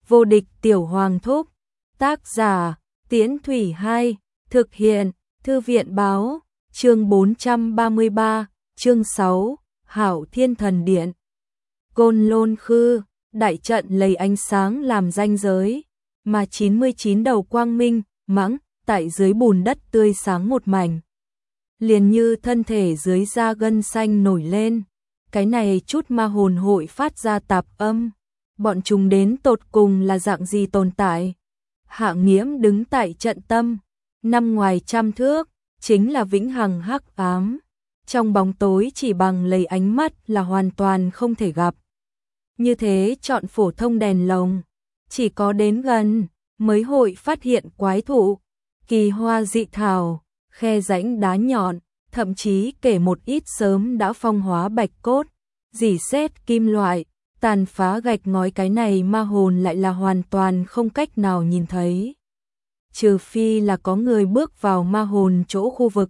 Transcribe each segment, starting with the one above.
Vô địch tiểu hoàng thúc. Tác giả, Tiễn Thủy 2, thực hiện, Thư viện báo, chương 433, chương 6, Hảo Thiên Thần Điện. Côn Lôn Khư, đại trận lấy ánh sáng làm ranh giới, mà 99 đầu quang minh, mãng, tại dưới bùn đất tươi sáng một mảnh. Liền như thân thể dưới da gân xanh nổi lên, cái này chút ma hồn hội phát ra tạp âm. Bọn chúng đến tột cùng là dạng gì tồn tại? Hạ Nghiễm đứng tại trận tâm, nằm ngoài trăm thước, chính là vĩnh hằng hắc ám. Trong bóng tối chỉ bằng lấy ánh mắt là hoàn toàn không thể gặp. Như thế chọn phổ thông đèn lồng, chỉ có đến gần mới hội phát hiện quái thụ, kỳ hoa dị thảo, khe rãnh đá nhọn, thậm chí kể một ít sớm đã phong hóa bạch cốt, rỉ sét kim loại, tàn phá gạch ngói, cái này ma hồn lại là hoàn toàn không cách nào nhìn thấy. Trừ phi là có người bước vào ma hồn chỗ khu vực,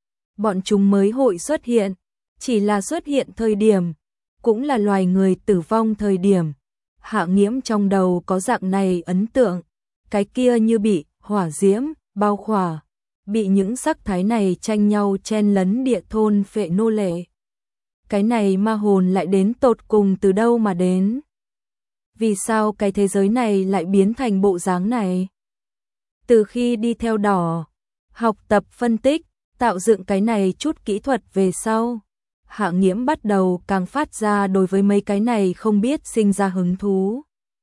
bọn chúng mới hội xuất hiện, chỉ là xuất hiện thời điểm, cũng là loài người tử vong thời điểm. Hạ Nghiễm trong đầu có dạng này ấn tượng, cái kia như bị hỏa diễm bao khỏa, bị những sắc thái này tranh nhau chen lấn địa thôn phệ nô lệ. Cái này ma hồn lại đến tột cùng từ đâu mà đến? Vì sao cái thế giới này lại biến thành bộ dáng này? Từ khi đi theo đỏ, học tập phân tích, tạo dựng cái này chút kỹ thuật về sau, Hạ Nghiễm bắt đầu càng phát ra đối với mấy cái này không biết sinh ra hứng thú.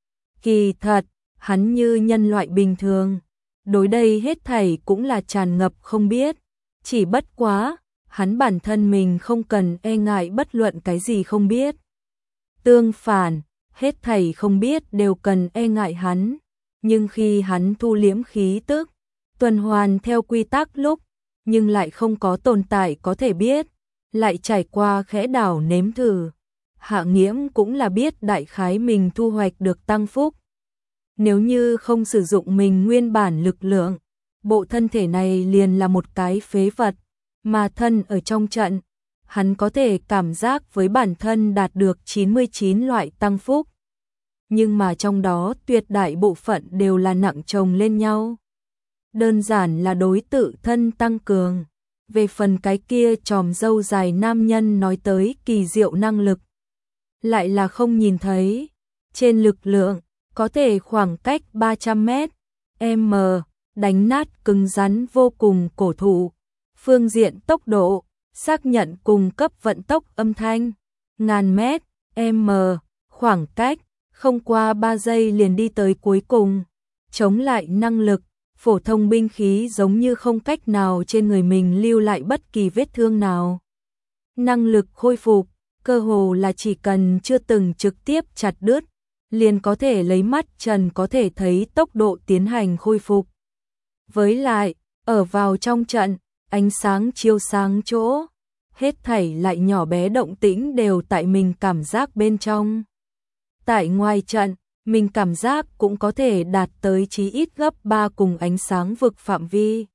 Kỳ thật, hắn như nhân loại bình thường, đối đây hết thảy cũng là tràn ngập không biết, chỉ bất quá, hắn bản thân mình không cần e ngại bất luận cái gì không biết. Tương phản, hết thảy không biết đều cần e ngại hắn, nhưng khi hắn thu liễm khí tức, tuần hoàn theo quy tắc lúc, nhưng lại không có tồn tại có thể biết, lại trải qua khẽ đảo nếm thử. Hạ Nghiễm cũng là biết đại khái mình thu hoạch được tăng phúc. Nếu như không sử dụng mình nguyên bản lực lượng, bộ thân thể này liền là một cái phế vật, mà thân ở trong trận, hắn có thể cảm giác với bản thân đạt được 99 loại tăng phúc. Nhưng mà trong đó tuyệt đại bộ phận đều là nặng chồng lên nhau. Đơn giản là đối tự thân tăng cường. Về phần cái kia tròm râu dài nam nhân nói tới kỳ diệu năng lực, lại là không nhìn thấy. Trên lực lượng, có thể khoảng cách 300 mét, m, đánh nát cứng rắn vô cùng cổ thụ. Phương diện tốc độ, xác nhận cùng cấp vận tốc âm thanh, ngàn mét, m, khoảng cách, không qua 3 giây liền đi tới cuối cùng. Chống lại năng lực, phổ thông binh khí giống như không cách nào trên người mình lưu lại bất kỳ vết thương nào. Năng lực khôi phục, cơ hồ là chỉ cần chưa từng trực tiếp chặt đứt, liền có thể lấy mắt trần có thể thấy tốc độ tiến hành khôi phục. Với lại, ở vào trong trận, ánh sáng chiếu sáng chỗ, hết thảy lại nhỏ bé động tĩnh đều tại mình cảm giác bên trong. Tại ngoài trận, mình cảm giác cũng có thể đạt tới chí ít gấp 3 cùng ánh sáng vực phạm vi.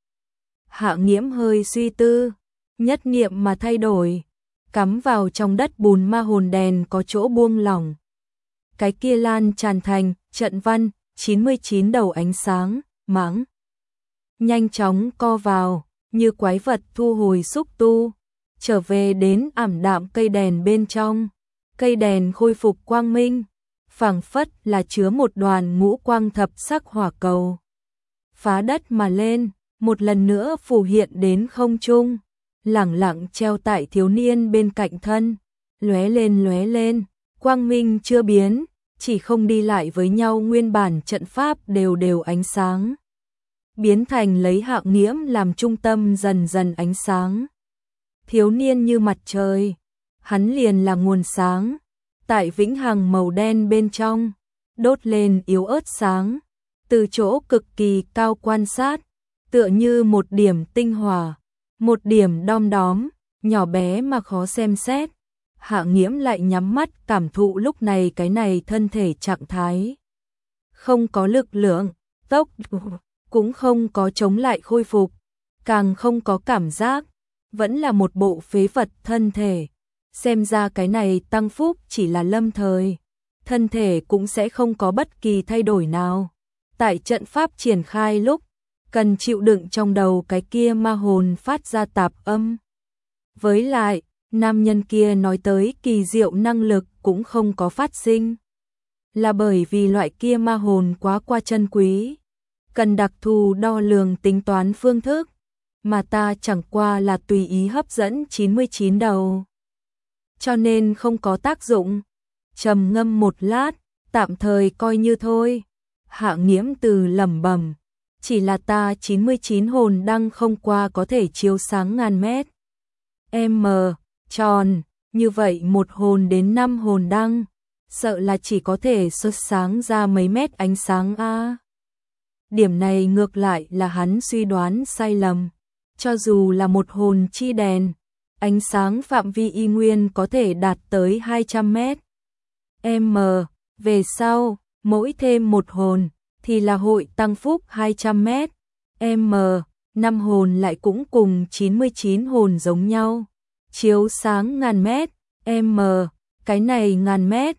Hạ Nghiễm hơi suy tư, nhất niệm mà thay đổi, cắm vào trong đất bùn ma hồn đèn có chỗ buông lỏng. Cái kia lan tràn thành trận văn 99 đầu ánh sáng, mãng. Nhanh chóng co vào, như quái vật thu hồi xúc tu, trở về đến ảm đạm cây đèn bên trong. Cây đèn khôi phục quang minh, phảng phất là chứa một đoàn ngũ quang thập sắc hỏa cầu. Phá đất mà lên, một lần nữa phù hiện đến không trung, lẳng lặng treo tại thiếu niên bên cạnh thân, lóe lên, quang minh chưa biến, chỉ không đi lại với nhau nguyên bản trận pháp đều ánh sáng. Biến thành lấy Hạ Nghiễm làm trung tâm dần dần ánh sáng. Thiếu niên như mặt trời, hắn liền là nguồn sáng. Tại vĩnh hằng màu đen bên trong, đốt lên yếu ớt sáng, từ chỗ cực kỳ cao quan sát, tựa như một điểm tinh hỏa, một điểm đom đóm, nhỏ bé mà khó xem xét. Hạ Nghiễm lại nhắm mắt cảm thụ lúc này cái này thân thể trạng thái. Không có lực lượng, tốc cũng không có chống lại khôi phục, càng không có cảm giác, vẫn là một bộ phế vật thân thể. Xem ra cái này tăng phúc chỉ là lâm thời. thân thể cũng sẽ không có bất kỳ thay đổi nào. Tại trận pháp triển khai lúc, cần chịu đựng trong đầu cái kia ma hồn phát ra tạp âm. Với lại, nam nhân kia nói tới kỳ diệu năng lực cũng không có phát sinh. Là bởi vì loại kia ma hồn quá qua chân quý, cần đặc thù đo lường tính toán phương thức, mà ta chẳng qua là tùy ý hấp dẫn 99 đầu. Cho nên không có tác dụng. Trầm ngâm một lát, tạm thời coi như thôi. Hạ Nghiễm từ lẩm bẩm, chỉ là ta 99 hồn đăng không qua có thể chiếu sáng ngàn mét. M, tròn, như vậy một hồn đến 5 hồn đăng, sợ là chỉ có thể xuất sáng ra mấy mét ánh sáng a. Điểm này ngược lại là hắn suy đoán sai lầm. Cho dù là một hồn chi đèn, ánh sáng phạm vi y nguyên có thể đạt tới 200 mét. Về sau, mỗi thêm một hồn, thì là hội tăng phúc 200 mét. 5 hồn lại cũng cùng 99 hồn giống nhau. Chiếu sáng ngàn mét. Cái này ngàn mét.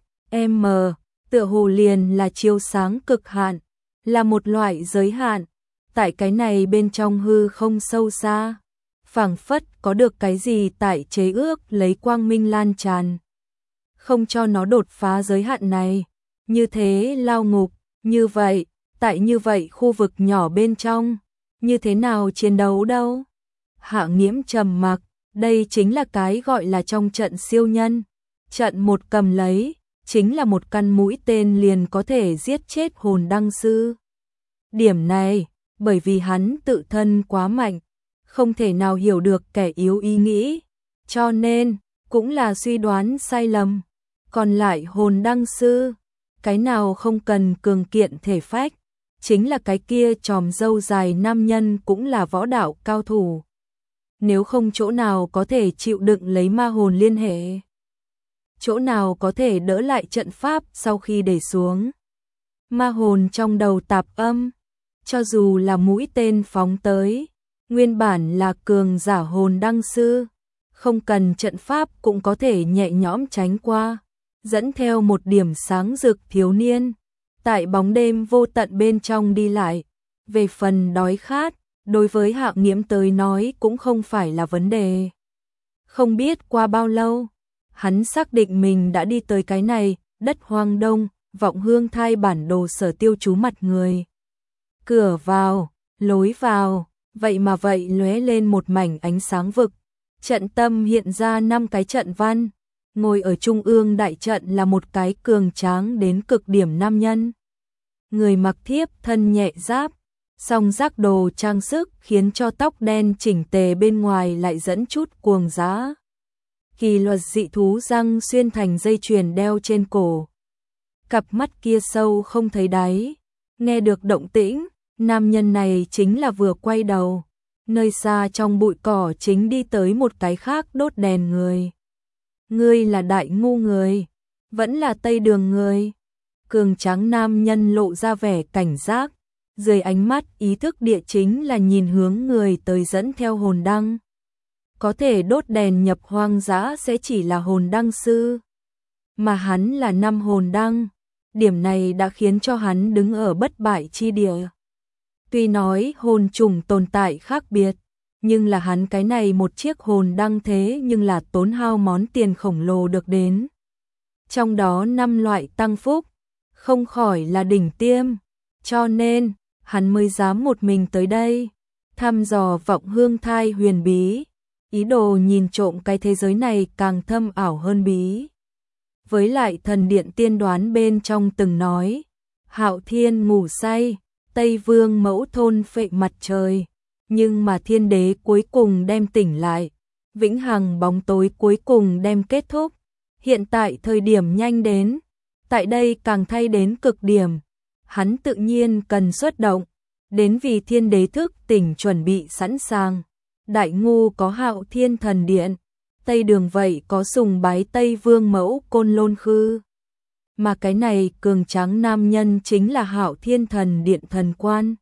Tựa hồ liền là chiếu sáng cực hạn, là một loại giới hạn. Tại cái này bên trong hư không sâu xa, phảng phất có được cái gì tại chế ước lấy quang minh lan tràn, không cho nó đột phá giới hạn này. Như thế lao ngục, như vậy, tại như vậy khu vực nhỏ bên trong, như thế nào chiến đấu đâu? Hạ Nghiễm trầm mặc, đây chính là cái gọi là trong trận siêu nhân. Trận một cầm lấy, chính là một căn mũi tên liền có thể giết chết hồn đăng sư. Điểm này, bởi vì hắn tự thân quá mạnh, không thể nào hiểu được kẻ yếu ý nghĩ, cho nên, cũng là suy đoán sai lầm. Còn lại hồn đăng sư, cái nào không cần cường kiện thể phách, chính là cái kia chòm râu dài nam nhân cũng là võ đạo cao thủ. Nếu không chỗ nào có thể chịu đựng lấy ma hồn liên hệ, chỗ nào có thể đỡ lại trận pháp sau khi để xuống. Ma hồn trong đầu tạp âm, cho dù là mũi tên phóng tới, nguyên bản là cường giả hồn đăng sư, không cần trận pháp cũng có thể nhẹ nhõm tránh qua, dẫn theo một điểm sáng rực thiếu niên, tại bóng đêm vô tận bên trong đi lại. Về phần đói khát, đối với Hạ Nghiễm tới nói cũng không phải là vấn đề. Không biết qua bao lâu, hắn xác định mình đã đi tới cái này, đất hoang đông, Vọng Hương Thai bản đồ sở tiêu trú mặt người. Cửa vào, lối vào, vậy mà vậy lóe lên một mảnh ánh sáng vực. Trận tâm hiện ra 5 cái trận văn, ngồi ở trung ương đại trận là một cái cường tráng đến cực điểm nam nhân. Người mặc thiếp thân nhẹ giáp, song giác đồ trang sức khiến cho tóc đen chỉnh tề bên ngoài lại dẫn chút cuồng dã. Kỳ luật dị thú răng xuyên thành dây chuyền đeo trên cổ. Cặp mắt kia sâu không thấy đáy, nghe được động tĩnh, nam nhân này chính là vừa quay đầu, nơi xa trong bụi cỏ chính đi tới một cái khác đốt đèn người. Ngươi là Đại Ngu người, vẫn là Tây Đường người. Cường tráng nam nhân lộ ra vẻ cảnh giác, dưới ánh mắt ý thức địa chính là nhìn hướng người tới dẫn theo hồn đăng. Có thể đốt đèn nhập hoang dã sẽ chỉ là hồn đăng sư, mà hắn là 5 hồn đăng, điểm này đã khiến cho hắn đứng ở bất bại chi địa. Tuy nói hồn trùng tồn tại khác biệt, nhưng là hắn cái này một chiếc hồn đăng thế nhưng là tốn hao món tiền khổng lồ được đến. Trong đó 5 loại tăng phúc, không khỏi là đỉnh tiêm, cho nên hắn mới dám một mình tới đây, thăm dò Vọng Hương Thai huyền bí, ý đồ nhìn trộm cái thế giới này càng thâm ảo hơn bí. Với lại thần điện tiên đoán bên trong từng nói, Hạo Thiên ngủ say, Tây Vương mẫu thôn phệ mặt trời, nhưng mà thiên đế cuối cùng đem tỉnh lại, vĩnh hằng bóng tối cuối cùng đem kết thúc. Hiện tại thời điểm nhanh đến, tại đây càng thay đến cực điểm, hắn tự nhiên cần xuất động, đến vì thiên đế thức tỉnh chuẩn bị sẵn sàng. Đại Ngu có Hạo Thiên thần điện, Tây Đường vậy có sùng bái Tây Vương mẫu Côn Lôn Khư. Mà cái này cường tráng nam nhân chính là Hạo Thiên thần điện thần quan.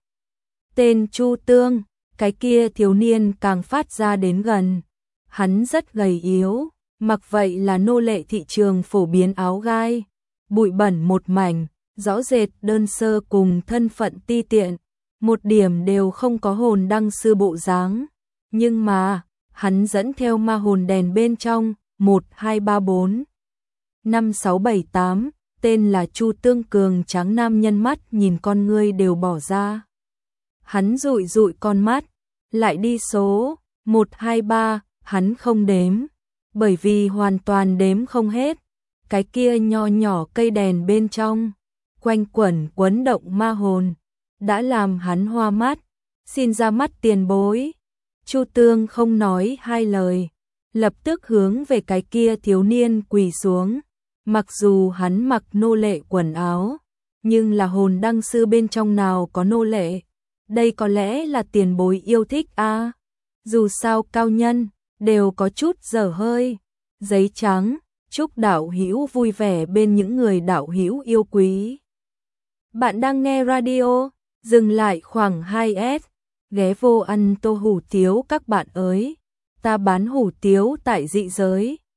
Tên Chu Tương, cái kia thiếu niên càng phát ra đến gần. Hắn rất gầy yếu, mặc vậy là nô lệ thị trường phổ biến áo gai, bụi bẩn một mảnh, rõ rệt đơn sơ cùng thân phận ti tiện, một điểm đều không có hồn đăng sư bộ dáng. Nhưng mà, hắn dẫn theo ma hồn đèn bên trong, 1, 2, 3, 4, 5, 6, 7, 8, tên là Chu Tương cường tráng nam nhân mắt nhìn con ngươi đều bỏ ra. Hắn dụi dụi con mắt, lại đi số 1, 2, 3, hắn không đếm, bởi vì hoàn toàn đếm không hết. Cái kia nho nhỏ cây đèn bên trong, quanh quẩn quấn động ma hồn, đã làm hắn hoa mắt, xin ra mắt tiền bối. Chu Tương không nói hai lời, lập tức hướng về cái kia thiếu niên quỳ xuống. Mặc dù hắn mặc nô lệ quần áo, nhưng là hồn đăng sư bên trong nào có nô lệ. Đây có lẽ là tiền bối yêu thích a. Dù sao cao nhân đều có chút dở hơi. Giấy trắng, chúc đạo hữu vui vẻ bên những người đạo hữu yêu quý. Bạn đang nghe radio, dừng lại khoảng 2S, ghé vô ăn tô hủ tiếu các bạn ơi. Ta bán hủ tiếu tại dị giới.